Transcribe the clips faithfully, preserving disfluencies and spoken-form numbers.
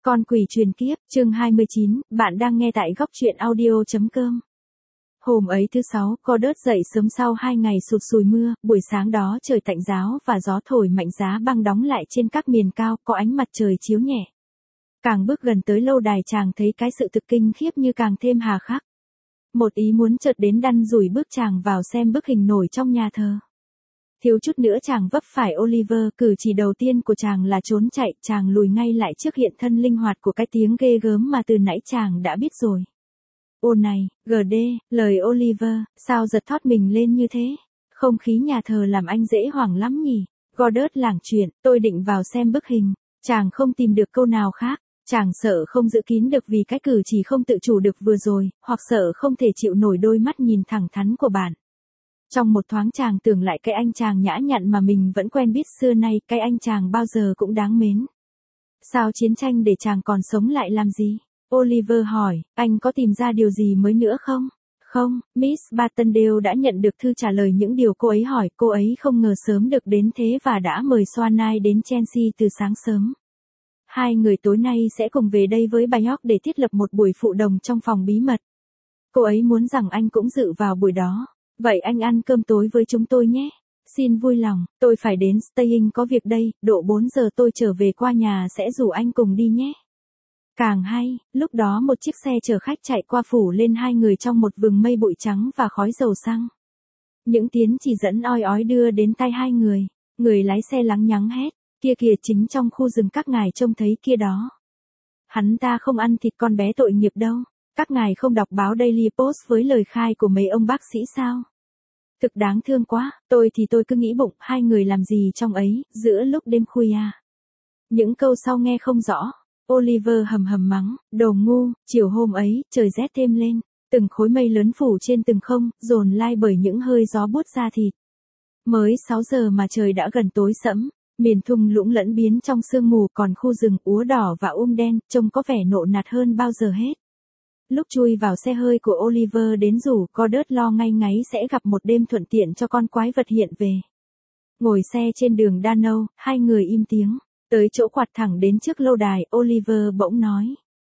Con quỷ truyền kiếp, chương hai mươi chín, bạn đang nghe tại góc truyện audio.com. Hôm ấy thứ sáu, Goddard dậy sớm sau hai ngày sụt sùi mưa, buổi sáng đó trời tạnh ráo và gió thổi mạnh giá băng đóng lại trên các miền cao, có ánh mặt trời chiếu nhẹ. Càng bước gần tới lâu đài chàng thấy cái sự thực kinh khiếp như càng thêm hà khắc. Một ý muốn chợt đến đăn rủi bước chàng vào xem bức hình nổi trong nhà thờ. Thiếu chút nữa chàng vấp phải Oliver, cử chỉ đầu tiên của chàng là trốn chạy, chàng lùi ngay lại trước hiện thân linh hoạt của cái tiếng ghê gớm mà từ nãy chàng đã biết rồi. Ô này, giê đê, lời Oliver, sao giật thót mình lên như thế? Không khí nhà thờ làm anh dễ hoảng lắm nhỉ? Goddard lảng chuyện, tôi định vào xem bức hình, chàng không tìm được câu nào khác. Chàng sợ không giữ kín được vì cái cử chỉ không tự chủ được vừa rồi, hoặc sợ không thể chịu nổi đôi mắt nhìn thẳng thắn của bạn. Trong một thoáng chàng tưởng lại cái anh chàng nhã nhặn mà mình vẫn quen biết xưa nay, cái anh chàng bao giờ cũng đáng mến. Sao chiến tranh để chàng còn sống lại làm gì? Oliver hỏi, anh có tìm ra điều gì mới nữa không? Không, Miss Bartendale đã nhận được thư trả lời những điều cô ấy hỏi, cô ấy không ngờ sớm được đến thế và đã mời Swanai đến Chelsea từ sáng sớm. Hai người tối nay sẽ cùng về đây với bà York để thiết lập một buổi phụ đồng trong phòng bí mật. Cô ấy muốn rằng anh cũng dự vào buổi đó. Vậy anh ăn cơm tối với chúng tôi nhé. Xin vui lòng, tôi phải đến Staying có việc đây, độ bốn giờ tôi trở về qua nhà sẽ rủ anh cùng đi nhé. Càng hay, lúc đó một chiếc xe chở khách chạy qua phủ lên hai người trong một vừng mây bụi trắng và khói dầu xăng. Những tiếng chỉ dẫn oi ói đưa đến tai hai người, người lái xe lắng nhắng hét, kia kìa chính trong khu rừng các ngài trông thấy kia đó. Hắn ta không ăn thịt con bé tội nghiệp đâu. Các ngài không đọc báo Daily Post với lời khai của mấy ông bác sĩ sao? Thực đáng thương quá, tôi thì tôi cứ nghĩ bụng hai người làm gì trong ấy, giữa lúc đêm khuya. Những câu sau nghe không rõ. Oliver hầm hầm mắng, đồ ngu, chiều hôm ấy, trời rét thêm lên, từng khối mây lớn phủ trên từng không, dồn lai bởi những hơi gió buốt da thịt. Mới sáu giờ mà trời đã gần tối sẫm, miền thung lũng lẫn biến trong sương mù, còn khu rừng úa đỏ và um đen, trông có vẻ nộ nạt hơn bao giờ hết. Lúc chui vào xe hơi của Oliver đến rủ, Goddard lo ngay ngáy sẽ gặp một đêm thuận tiện cho con quái vật hiện về. Ngồi xe trên đường Dano, hai người im tiếng. Tới chỗ quạt thẳng đến trước lâu đài, Oliver bỗng nói.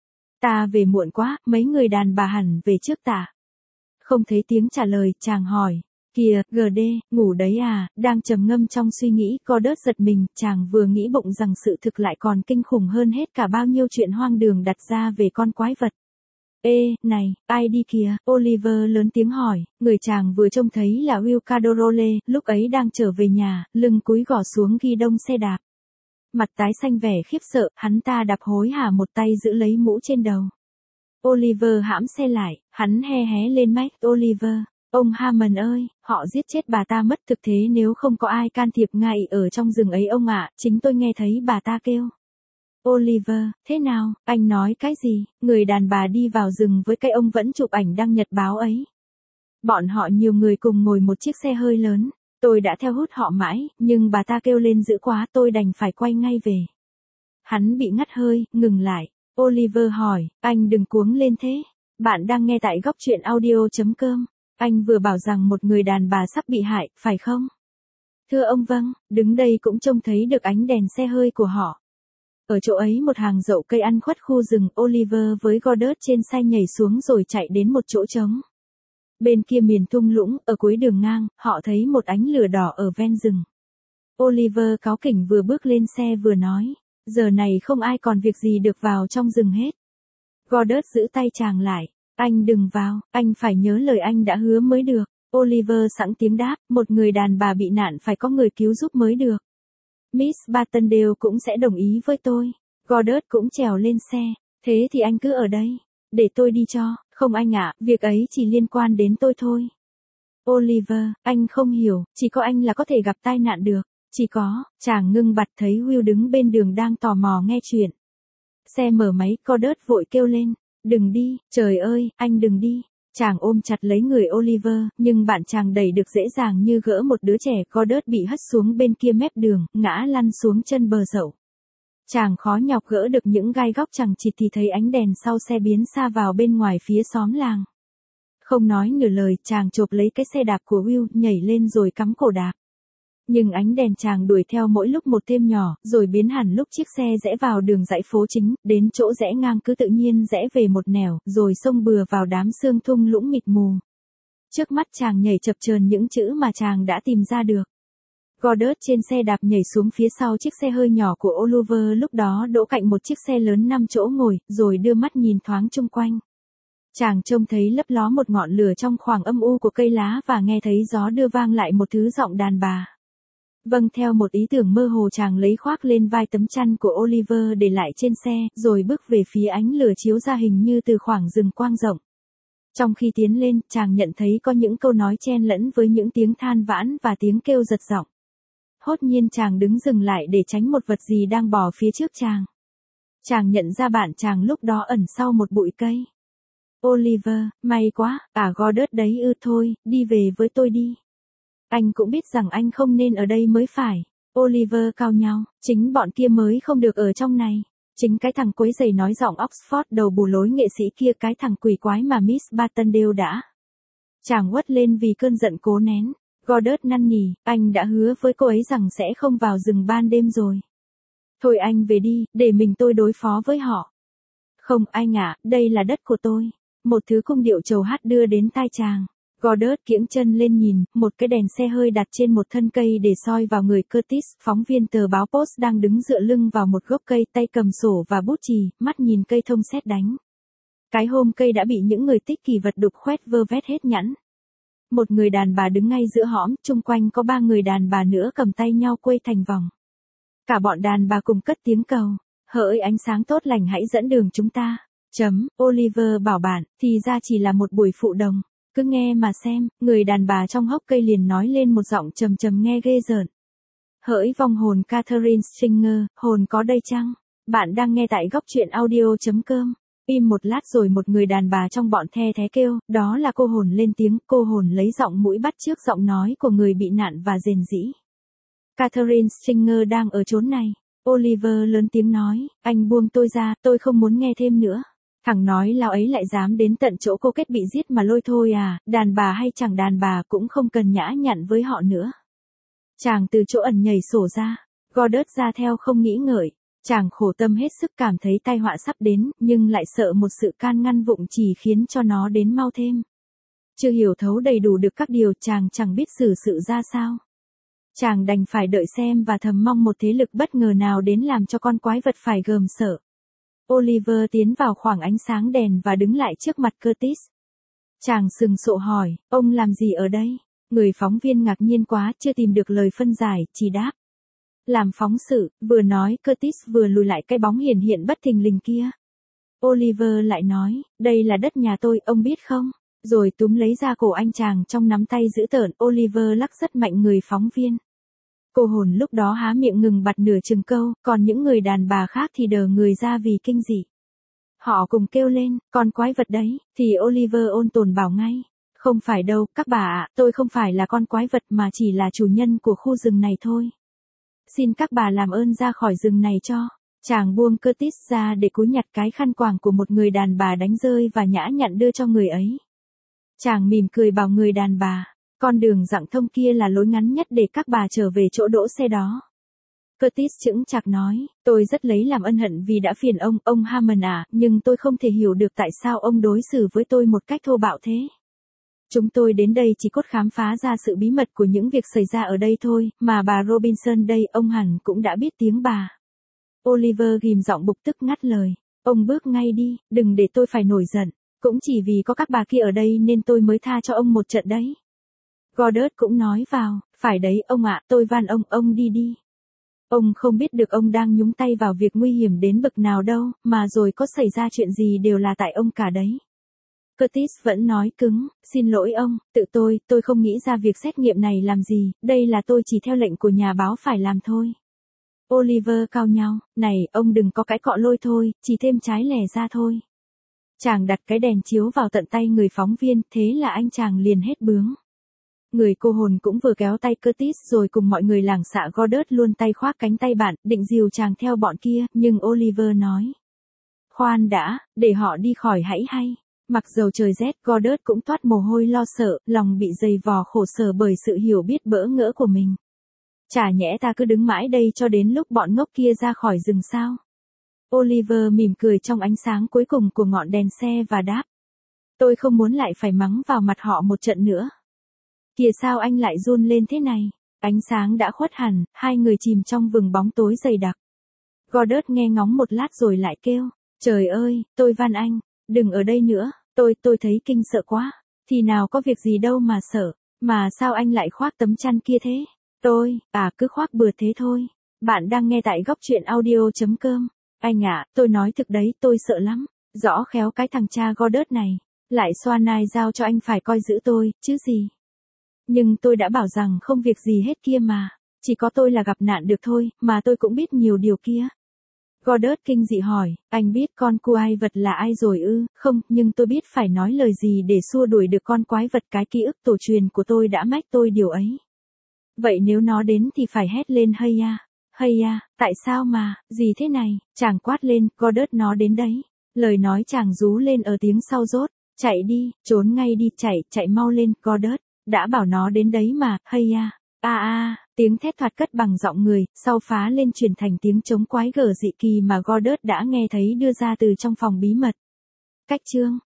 Ta về muộn quá, mấy người đàn bà hẳn về trước ta. Không thấy tiếng trả lời, chàng hỏi. Kìa, giê đê, ngủ đấy à, đang trầm ngâm trong suy nghĩ, Goddard giật mình, chàng vừa nghĩ bụng rằng sự thực lại còn kinh khủng hơn hết cả bao nhiêu chuyện hoang đường đặt ra về con quái vật. Ê, này, ai đi kìa? Oliver lớn tiếng hỏi, người chàng vừa trông thấy là Will Cadorole, lúc ấy đang trở về nhà, lưng cúi gò xuống ghi đông xe đạp. Mặt tái xanh vẻ khiếp sợ, hắn ta đạp hối hả một tay giữ lấy mũ trên đầu. Oliver hãm xe lại, hắn he hé lên mách, Oliver, ông Hammond ơi, họ giết chết bà ta mất thực thế nếu không có ai can thiệp ngay ở trong rừng ấy ông ạ, chính tôi nghe thấy bà ta kêu. Oliver, thế nào, anh nói cái gì, người đàn bà đi vào rừng với cái ông vẫn chụp ảnh đăng nhật báo ấy. Bọn họ nhiều người cùng ngồi một chiếc xe hơi lớn, tôi đã theo hút họ mãi, nhưng bà ta kêu lên dữ quá tôi đành phải quay ngay về. Hắn bị ngắt hơi, ngừng lại. Oliver hỏi, anh đừng cuống lên thế. Bạn đang nghe tại góc truyện audio.com. Anh vừa bảo rằng một người đàn bà sắp bị hại, phải không? Thưa ông vâng, đứng đây cũng trông thấy được ánh đèn xe hơi của họ. Ở chỗ ấy một hàng dậu cây ăn khuất khu rừng, Oliver với Goddard trên xe nhảy xuống rồi chạy đến một chỗ trống. Bên kia miền thung lũng, ở cuối đường ngang, họ thấy một ánh lửa đỏ ở ven rừng. Oliver cáu kỉnh vừa bước lên xe vừa nói, giờ này không ai còn việc gì được vào trong rừng hết. Goddard giữ tay chàng lại, anh đừng vào, anh phải nhớ lời anh đã hứa mới được. Oliver sẵn tiếng đáp, một người đàn bà bị nạn phải có người cứu giúp mới được. Miss Bartendale cũng sẽ đồng ý với tôi. Goddard cũng trèo lên xe. Thế thì anh cứ ở đây. Để tôi đi cho. Không anh ạ, việc ấy chỉ liên quan đến tôi thôi. Oliver, anh không hiểu, chỉ có anh là có thể gặp tai nạn được. Chỉ có, chàng ngưng bặt thấy Will đứng bên đường đang tò mò nghe chuyện. Xe mở máy, Goddard vội kêu lên. Đừng đi, trời ơi, anh đừng đi. Chàng ôm chặt lấy người Oliver, nhưng bạn chàng đẩy được dễ dàng như gỡ một đứa trẻ. Goddard bị hất xuống bên kia mép đường, ngã lăn xuống chân bờ dậu. Chàng khó nhọc gỡ được những gai góc chằng chịt thì thấy ánh đèn sau xe biến xa vào bên ngoài phía xóm làng. Không nói nửa lời, chàng chộp lấy cái xe đạp của Will, nhảy lên rồi cắm cổ đạp. Nhưng ánh đèn chàng đuổi theo mỗi lúc một thêm nhỏ, rồi biến hẳn lúc chiếc xe rẽ vào đường dãy phố chính, đến chỗ rẽ ngang cứ tự nhiên rẽ về một nẻo, rồi xông bừa vào đám sương thung lũng mịt mù. Trước mắt chàng nhảy chập chờn những chữ mà chàng đã tìm ra được. Goddard trên xe đạp nhảy xuống phía sau chiếc xe hơi nhỏ của Oliver lúc đó đỗ cạnh một chiếc xe lớn năm chỗ ngồi, rồi đưa mắt nhìn thoáng chung quanh. Chàng trông thấy lấp ló một ngọn lửa trong khoảng âm u của cây lá và nghe thấy gió đưa vang lại một thứ giọng đàn bà. Vâng, theo một ý tưởng mơ hồ chàng lấy khoác lên vai tấm chăn của Oliver để lại trên xe, rồi bước về phía ánh lửa chiếu ra hình như từ khoảng rừng quang rộng. Trong khi tiến lên, chàng nhận thấy có những câu nói chen lẫn với những tiếng than vãn và tiếng kêu giật giọng. Hốt nhiên chàng đứng dừng lại để tránh một vật gì đang bò phía trước chàng. Chàng nhận ra bạn chàng lúc đó ẩn sau một bụi cây. Oliver, may quá, à Goddard đấy ư, thôi, đi về với tôi đi. Anh cũng biết rằng anh không nên ở đây mới phải. Oliver cau nhau, chính bọn kia mới không được ở trong này. Chính cái thằng quấy giày nói giọng Oxford đầu bù lối nghệ sĩ kia, cái thằng quỷ quái mà Miss Bartendale đã. Chàng uất lên vì cơn giận cố nén. Goddard năn nỉ, anh đã hứa với cô ấy rằng sẽ không vào rừng ban đêm rồi. Thôi anh về đi, để mình tôi đối phó với họ. Không anh ạ, đây là đất của tôi. Một thứ cung điệu trầu hát đưa đến tai chàng. Goddard kiễng chân lên nhìn, một cái đèn xe hơi đặt trên một thân cây để soi vào người Curtis, phóng viên tờ báo Post đang đứng dựa lưng vào một gốc cây, tay cầm sổ và bút chì, mắt nhìn cây thông sét đánh. Cái hôm cây đã bị những người tích kỳ vật đục khoét vơ vét hết nhẵn. Một người đàn bà đứng ngay giữa hõm, chung quanh có ba người đàn bà nữa cầm tay nhau quây thành vòng. Cả bọn đàn bà cùng cất tiếng cầu, hỡi ánh sáng tốt lành hãy dẫn đường chúng ta. Chấm, Oliver bảo bạn, thì ra chỉ là một buổi phụ đồng. Cứ nghe mà xem, người đàn bà trong hốc cây liền nói lên một giọng trầm trầm nghe ghê rợn. Hỡi vong hồn Catherine Stringer, hồn có đây chăng? Bạn đang nghe tại góc truyện audio chấm com. Im một lát rồi một người đàn bà trong bọn the thé kêu, đó là cô hồn lên tiếng, cô hồn lấy giọng mũi bắt chước giọng nói của người bị nạn và rền rĩ. Catherine Stringer đang ở chốn này. Oliver lớn tiếng nói, anh buông tôi ra, tôi không muốn nghe thêm nữa. Thằng nói lao ấy lại dám đến tận chỗ cô kết bị giết mà lôi thôi à, đàn bà hay chẳng đàn bà cũng không cần nhã nhặn với họ nữa. Chàng từ chỗ ẩn nhảy sổ ra, Goddard ra theo không nghĩ ngợi. Chàng khổ tâm hết sức cảm thấy tai họa sắp đến, nhưng lại sợ một sự can ngăn vụng chỉ khiến cho nó đến mau thêm. Chưa hiểu thấu đầy đủ được các điều chàng chẳng biết xử sự ra sao. Chàng đành phải đợi xem và thầm mong một thế lực bất ngờ nào đến làm cho con quái vật phải gờm sợ. Oliver tiến vào khoảng ánh sáng đèn và đứng lại trước mặt Curtis. Chàng sừng sộ hỏi, ông làm gì ở đây? Người phóng viên ngạc nhiên quá, chưa tìm được lời phân giải, chỉ đáp. Làm phóng sự, vừa nói Curtis vừa lùi lại cái bóng hiển hiện bất thình lình kia. Oliver lại nói, đây là đất nhà tôi, ông biết không? Rồi túm lấy ra cổ anh chàng trong nắm tay dữ tợn, Oliver lắc rất mạnh người phóng viên. Cô hồn lúc đó há miệng ngừng bặt nửa chừng câu, còn những người đàn bà khác thì đờ người ra vì kinh dị. Họ cùng kêu lên, con quái vật đấy, thì Oliver ôn tồn bảo ngay. Không phải đâu, các bà ạ, tôi không phải là con quái vật mà chỉ là chủ nhân của khu rừng này thôi. Xin các bà làm ơn ra khỏi rừng này cho. Chàng buông Curtis ra để cúi nhặt cái khăn quàng của một người đàn bà đánh rơi và nhã nhặn đưa cho người ấy. Chàng mỉm cười bảo người đàn bà, con đường dặng thông kia là lối ngắn nhất để các bà trở về chỗ đỗ xe đó. Curtis chững chạc nói, tôi rất lấy làm ân hận vì đã phiền ông, ông Hammond à, nhưng tôi không thể hiểu được tại sao ông đối xử với tôi một cách thô bạo thế. Chúng tôi đến đây chỉ cốt khám phá ra sự bí mật của những việc xảy ra ở đây thôi, mà bà Robinson đây, ông hẳn cũng đã biết tiếng bà. Oliver ghim giọng bực tức ngắt lời, ông bước ngay đi, đừng để tôi phải nổi giận, cũng chỉ vì có các bà kia ở đây nên tôi mới tha cho ông một trận đấy. Goddard cũng nói vào, phải đấy ông ạ, tôi van ông, ông đi đi. Ông không biết được ông đang nhúng tay vào việc nguy hiểm đến bậc nào đâu, mà rồi có xảy ra chuyện gì đều là tại ông cả đấy. Curtis vẫn nói cứng, xin lỗi ông, tự tôi, tôi không nghĩ ra việc xét nghiệm này làm gì, đây là tôi chỉ theo lệnh của nhà báo phải làm thôi. Oliver cau nhau, này, ông đừng có cãi cọ lôi thôi, chỉ thêm trái lẻ ra thôi. Chàng đặt cái đèn chiếu vào tận tay người phóng viên, thế là anh chàng liền hết bướng. Người cô hồn cũng vừa kéo tay Curtis rồi cùng mọi người lảng xạ Goddard luôn tay khoác cánh tay bạn, định dìu chàng theo bọn kia, nhưng Oliver nói. Khoan đã, để họ đi khỏi hãy hay. Mặc dầu trời rét, Goddard cũng toát mồ hôi lo sợ, lòng bị dày vò khổ sở bởi sự hiểu biết bỡ ngỡ của mình. Chả nhẽ ta cứ đứng mãi đây cho đến lúc bọn ngốc kia ra khỏi rừng sao? Oliver mỉm cười trong ánh sáng cuối cùng của ngọn đèn xe và đáp. Tôi không muốn lại phải mắng vào mặt họ một trận nữa. Kìa sao anh lại run lên thế này? Ánh sáng đã khuất hẳn, hai người chìm trong vầng bóng tối dày đặc. Goddard nghe ngóng một lát rồi lại kêu. Trời ơi, tôi van anh, đừng ở đây nữa, tôi, tôi thấy kinh sợ quá. Thì nào có việc gì đâu mà sợ, mà sao anh lại khoác tấm chăn kia thế? Tôi, à cứ khoác bừa thế thôi. Bạn đang nghe tại góc truyện audio.com. Anh ạ, à, tôi nói thực đấy, tôi sợ lắm. Rõ khéo cái thằng cha Goddard này, lại xoa nai giao cho anh phải coi giữ tôi, chứ gì. Nhưng tôi đã bảo rằng không việc gì hết kia mà. Chỉ có tôi là gặp nạn được thôi, mà tôi cũng biết nhiều điều kia. Goddard kinh dị hỏi, anh biết con quái vật là ai rồi ư? Không, nhưng tôi biết phải nói lời gì để xua đuổi được con quái vật, cái ký ức tổ truyền của tôi đã mách tôi điều ấy. Vậy nếu nó đến thì phải hét lên hay à? Hay à, tại sao mà, gì thế này? Chàng quát lên, Goddard nó đến đấy. Lời nói chàng rú lên ở tiếng sau rốt. Chạy đi, trốn ngay đi, chạy, chạy mau lên, Goddard. Đã bảo nó đến đấy mà, hay à. À à, tiếng thét thoạt cất bằng giọng người, sau phá lên truyền thành tiếng trống quái gở dị kỳ mà Goddard đã nghe thấy đưa ra từ trong phòng bí mật. Cách chương